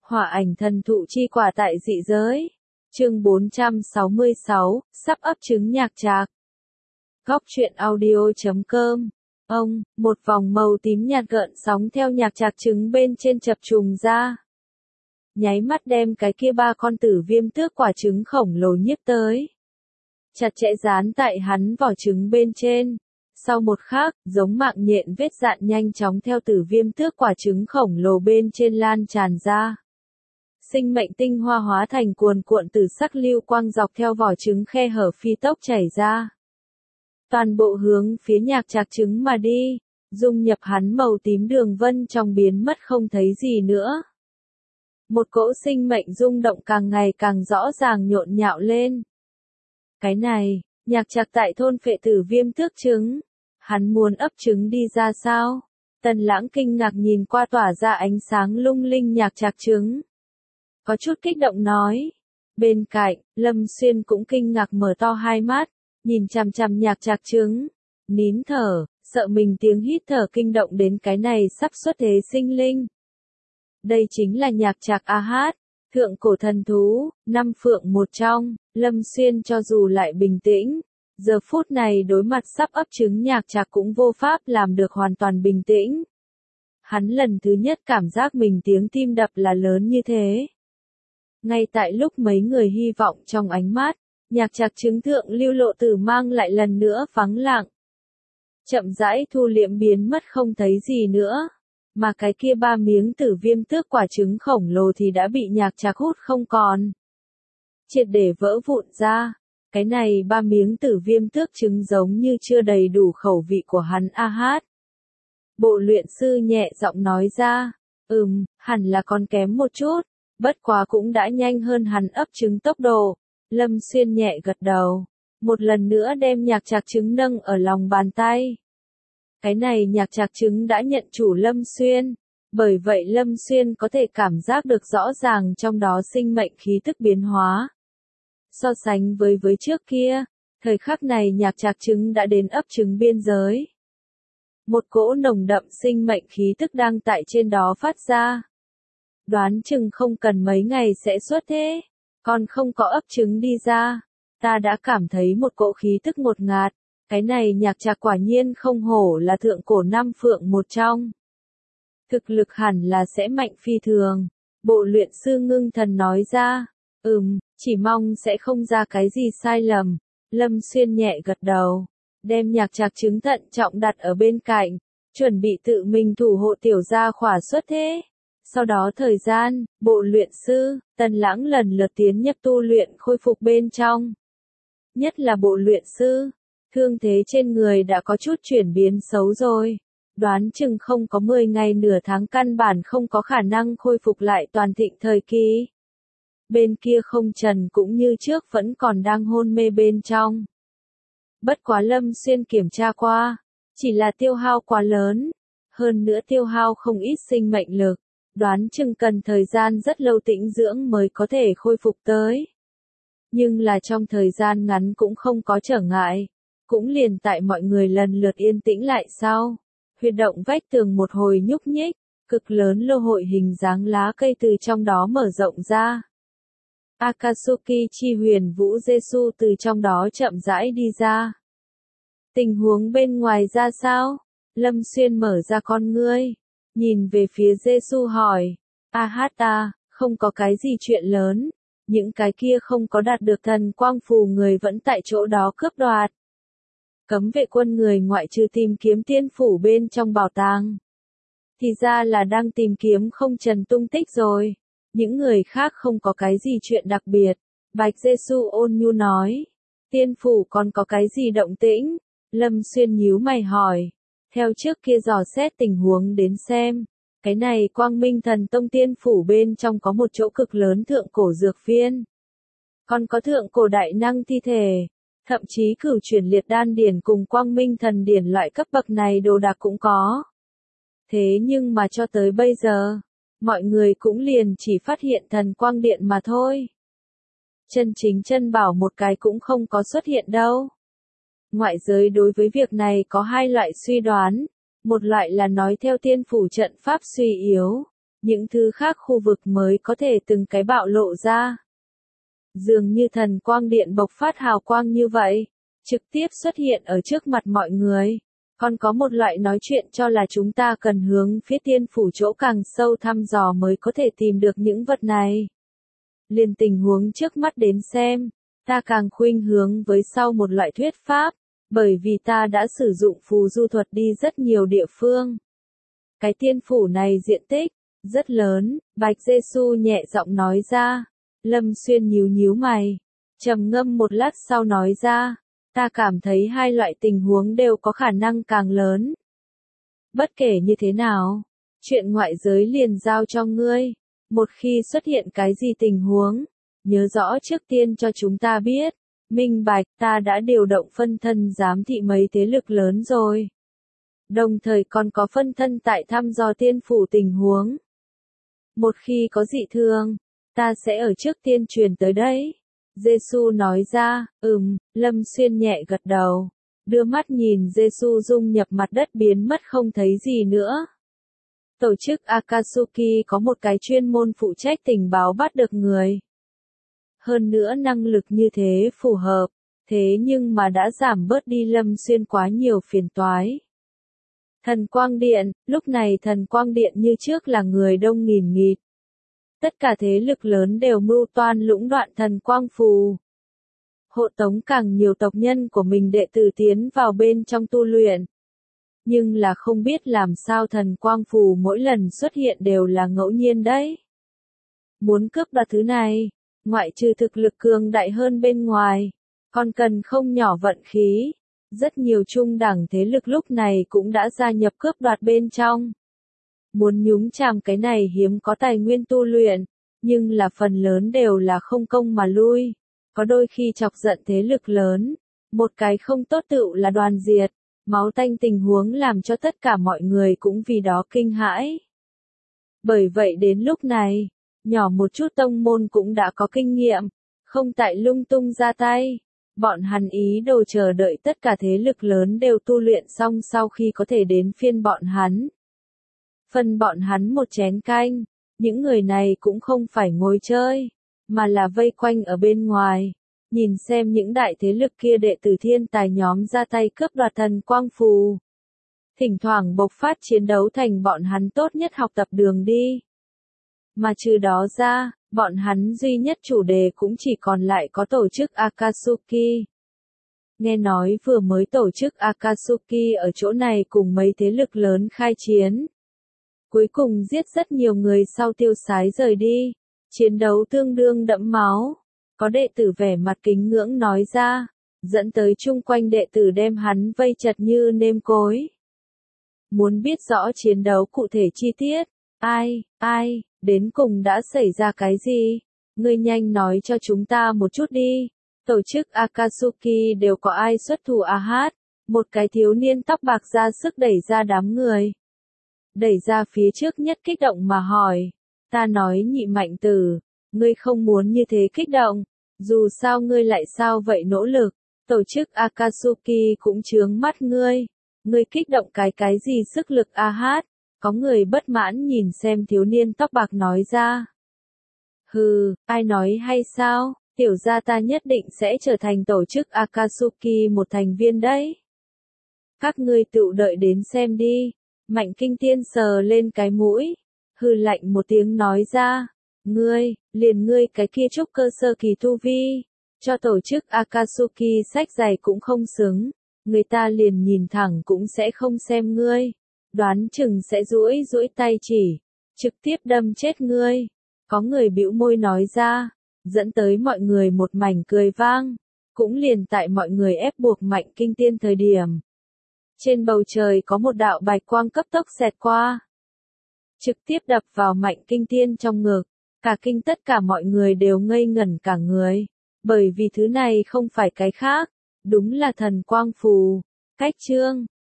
Hỏa ảnh thần thụ chi quả tại dị giới. Chương 466, sắp ấp trứng nhạc trạc. Góc truyện audio.com. Một vòng màu tím nhạt gợn sóng theo nhạc trạc trứng bên trên chập trùng ra. Nháy mắt đem cái kia ba con tử viêm tước quả trứng khổng lồ nhiếp tới. Chặt chẽ dán tại hắn vỏ trứng bên trên. Sau một khắc, giống mạng nhện vết dạn nhanh chóng theo tử viêm tước quả trứng khổng lồ bên trên lan tràn ra. Sinh mệnh tinh hoa hóa thành cuồn cuộn tử sắc lưu quang dọc theo vỏ trứng khe hở phi tốc chảy ra. Toàn bộ hướng phía nhạc trạc trứng mà đi, dung nhập hắn màu tím đường vân trong biến mất không thấy gì nữa. Một cỗ sinh mệnh rung động càng ngày càng rõ ràng nhộn nhạo lên. Cái này, nhạc trạc tại thôn phệ tử viêm tước trứng. Hắn muốn ấp trứng đi ra sao? Tần Lãng kinh ngạc nhìn qua tỏa ra ánh sáng lung linh nhạc trạc trứng. Có chút kích động nói. Bên cạnh, Lâm Xuyên cũng kinh ngạc mở to hai mắt, nhìn chằm chằm nhạc trạc trứng. Nín thở, sợ mình tiếng hít thở kinh động đến cái này sắp xuất thế sinh linh. Đây chính là nhạc trạc A-hát, thượng cổ thần thú, năm phượng một trong. Lâm Xuyên cho dù lại bình tĩnh, giờ phút này đối mặt sắp ấp trứng nhạc trạc cũng vô pháp làm được hoàn toàn bình tĩnh. Hắn lần thứ nhất cảm giác mình tiếng tim đập là lớn như thế. Ngay tại lúc mấy người hy vọng trong ánh mắt, nhạc trạc trứng thượng lưu lộ tử mang lại lần nữa vắng lặng. Chậm rãi thu liệm biến mất không thấy gì nữa. Mà cái kia ba miếng tử viêm tước quả trứng khổng lồ thì đã bị nhạc trạc hút không còn. Triệt để vỡ vụn ra. Cái này ba miếng tử viêm tước trứng giống như chưa đầy đủ khẩu vị của hắn A-hát. Bộ luyện sư nhẹ giọng nói ra. Hẳn là còn kém một chút. Bất quá cũng đã nhanh hơn hắn ấp trứng tốc độ. Lâm Xuyên nhẹ gật đầu. Một lần nữa đem nhạc trạc trứng nâng ở lòng bàn tay. Cái này nhạc trạc trứng đã nhận chủ Lâm Xuyên. Bởi vậy Lâm Xuyên có thể cảm giác được rõ ràng trong đó sinh mệnh khí tức biến hóa. So sánh với trước kia, thời khắc này nhạc trạc trứng đã đến ấp trứng biên giới. Một cỗ nồng đậm sinh mệnh khí tức đang tại trên đó phát ra. Đoán chừng không cần mấy ngày sẽ xuất thế, còn không có ấp trứng đi ra. Ta đã cảm thấy một cỗ khí tức ngột ngạt, cái này nhạc trạc quả nhiên không hổ là thượng cổ năm phượng một trong. Thực lực hẳn là sẽ mạnh phi thường, bộ luyện sư ngưng thần nói ra. Chỉ mong sẽ không ra cái gì sai lầm. Lâm Xuyên nhẹ gật đầu, đem nhạc trạc trứng thận trọng đặt ở bên cạnh, chuẩn bị tự mình thủ hộ tiểu gia khỏa xuất thế. Sau đó thời gian, bộ luyện sư, Tần Lãng lần lượt tiến nhập tu luyện khôi phục bên trong. Nhất là bộ luyện sư, thương thế trên người đã có chút chuyển biến xấu rồi. Đoán chừng không có 10 ngày nửa tháng căn bản không có khả năng khôi phục lại toàn thịnh thời kỳ. Bên kia Không Trần cũng như trước vẫn còn đang hôn mê bên trong. Bất quá Lâm Xuyên kiểm tra qua, chỉ là tiêu hao quá lớn, hơn nữa tiêu hao không ít sinh mệnh lực, đoán chừng cần thời gian rất lâu tĩnh dưỡng mới có thể khôi phục tới. Nhưng là trong thời gian ngắn cũng không có trở ngại, cũng liền tại mọi người lần lượt yên tĩnh lại sau. Huyệt động vách tường một hồi nhúc nhích, cực lớn lô hội hình dáng lá cây từ trong đó mở rộng ra. Akatsuki chi huyền vũ Giêsu từ trong đó chậm rãi đi ra. Tình huống bên ngoài ra sao? Lâm Xuyên mở ra con ngươi, nhìn về phía Giêsu hỏi. A-hát-ta, không có cái gì chuyện lớn, những cái kia không có đạt được thần quang phù người vẫn tại chỗ đó cướp đoạt. Cấm vệ quân người ngoại trừ tìm kiếm tiên phủ bên trong bảo tàng, thì ra là đang tìm kiếm Không Trần tung tích rồi. Những người khác không có cái gì chuyện đặc biệt. Bạch Giêsu ôn nhu nói. Tiên phủ còn có cái gì động tĩnh? Lâm Xuyên nhíu mày hỏi. Theo trước kia dò xét tình huống đến xem, cái này Quang Minh Thần Tông tiên phủ bên trong có một chỗ cực lớn thượng cổ dược viên. Còn có thượng cổ đại năng thi thể. Thậm chí cửu chuyển liệt đan điển cùng Quang Minh Thần điển loại cấp bậc này đồ đạc cũng có. Thế nhưng mà cho tới bây giờ, mọi người cũng liền chỉ phát hiện thần quang điện mà thôi. Chân chính chân bảo một cái cũng không có xuất hiện đâu. Ngoại giới đối với việc này có hai loại suy đoán. Một loại là nói theo tiên phủ trận pháp suy yếu. những thứ khác khu vực mới có thể từng cái bạo lộ ra. Dường như thần quang điện bộc phát hào quang như vậy, trực tiếp xuất hiện ở trước mặt mọi người. Còn có một loại nói chuyện cho là chúng ta cần hướng phía tiên phủ chỗ càng sâu thăm dò mới có thể tìm được những vật này. Liền tình huống trước mắt đến xem, ta càng khuynh hướng với sau một loại thuyết pháp, bởi vì ta đã sử dụng phù du thuật đi rất nhiều địa phương. Cái tiên phủ này diện tích rất lớn, Bạch Giê-xu nhẹ giọng nói ra. Lâm Xuyên nhíu nhíu mày, trầm ngâm một lát sau nói ra, ta cảm thấy hai loại tình huống đều có khả năng càng lớn. Bất kể như thế nào, chuyện ngoại giới liền giao cho ngươi, một khi xuất hiện cái gì tình huống, nhớ rõ trước tiên cho chúng ta biết. Minh bạch, ta đã điều động phân thân giám thị mấy thế lực lớn rồi. Đồng thời còn có phân thân tại thăm dò tiên phủ tình huống. Một khi có dị thường, ta sẽ ở trước tiên truyền tới đấy. Giê-xu nói ra, Lâm Xuyên nhẹ gật đầu. Đưa mắt nhìn Giê-xu dung nhập mặt đất biến mất không thấy gì nữa. Tổ chức Akatsuki có một cái chuyên môn phụ trách tình báo bắt được người. Hơn nữa năng lực như thế phù hợp, thế nhưng mà đã giảm bớt đi Lâm Xuyên quá nhiều phiền toái. Thần Quang Điện, lúc này Thần Quang Điện như trước là người đông nghìn nghịt. Tất cả thế lực lớn đều mưu toan lũng đoạn thần quang phù. Hộ tống càng nhiều tộc nhân của mình đệ tử tiến vào bên trong tu luyện. Nhưng là không biết làm sao thần quang phù mỗi lần xuất hiện đều là ngẫu nhiên đấy. Muốn cướp đoạt thứ này, ngoại trừ thực lực cường đại hơn bên ngoài, còn cần không nhỏ vận khí. Rất nhiều trung đẳng thế lực lúc này cũng đã gia nhập cướp đoạt bên trong. Muốn nhúng chàm cái này hiếm có tài nguyên tu luyện, nhưng là phần lớn đều là không công mà lui. Có đôi khi chọc giận thế lực lớn, một cái không tốt tựu là đoàn diệt, máu tanh tình huống làm cho tất cả mọi người cũng vì đó kinh hãi. Bởi vậy đến lúc này, nhỏ một chút tông môn cũng đã có kinh nghiệm, không tại lung tung ra tay. Bọn hắn ý đồ chờ đợi tất cả thế lực lớn đều tu luyện xong sau khi có thể đến phiên bọn hắn. Phân bọn hắn một chén canh, những người này cũng không phải ngồi chơi, mà là vây quanh ở bên ngoài, nhìn xem những đại thế lực kia đệ tử thiên tài nhóm ra tay cướp đoạt thần quang phù. Thỉnh thoảng bộc phát chiến đấu thành bọn hắn tốt nhất học tập đường đi. Mà trừ đó ra, bọn hắn duy nhất chủ đề cũng chỉ còn lại có tổ chức Akatsuki. Nghe nói vừa mới tổ chức Akatsuki ở chỗ này cùng mấy thế lực lớn khai chiến. Cuối cùng giết rất nhiều người sau tiêu sái rời đi. Chiến đấu tương đương đẫm máu. Có đệ tử vẻ mặt kính ngưỡng nói ra, dẫn tới chung quanh đệ tử đem hắn vây chật như nêm cối. Muốn biết rõ chiến đấu cụ thể chi tiết, ai, đến cùng đã xảy ra cái gì? Ngươi nhanh nói cho chúng ta một chút đi. Tổ chức Akatsuki đều có ai xuất thủ hát? Một cái thiếu niên tóc bạc ra sức đẩy ra đám người. Đẩy ra phía trước nhất kích động mà hỏi. Ta nói Nhị Mạnh Tử, ngươi không muốn như thế kích động. Dù sao ngươi lại sao vậy nỗ lực. Tổ chức Akatsuki cũng chướng mắt ngươi. Ngươi kích động cái gì sức lực hát? Có người bất mãn nhìn xem thiếu niên tóc bạc nói ra. Hừ, ai nói hay sao, tiểu gia ta nhất định sẽ trở thành tổ chức Akatsuki một thành viên đấy. Các ngươi tự đợi đến xem đi. Mạnh Kinh Tiên sờ lên cái mũi, hừ lạnh một tiếng nói ra. Ngươi cái kia trúc cơ sơ kỳ tu vi, cho tổ chức Akatsuki sách giày cũng không xứng. Người ta liền nhìn thẳng cũng sẽ không xem ngươi. Đoán chừng sẽ duỗi tay chỉ, trực tiếp đâm chết ngươi. Có người bĩu môi nói ra, dẫn tới mọi người một mảnh cười vang. Cũng liền tại mọi người ép buộc Mạnh Kinh Tiên thời điểm. Trên bầu trời có một đạo bạch quang cấp tốc xẹt qua. Trực tiếp đập vào Mạnh Kinh Tiên trong ngực. Cả kinh tất cả mọi người đều ngây ngẩn cả người. Bởi vì thứ này không phải cái khác, đúng là thần quang phù. Cách chương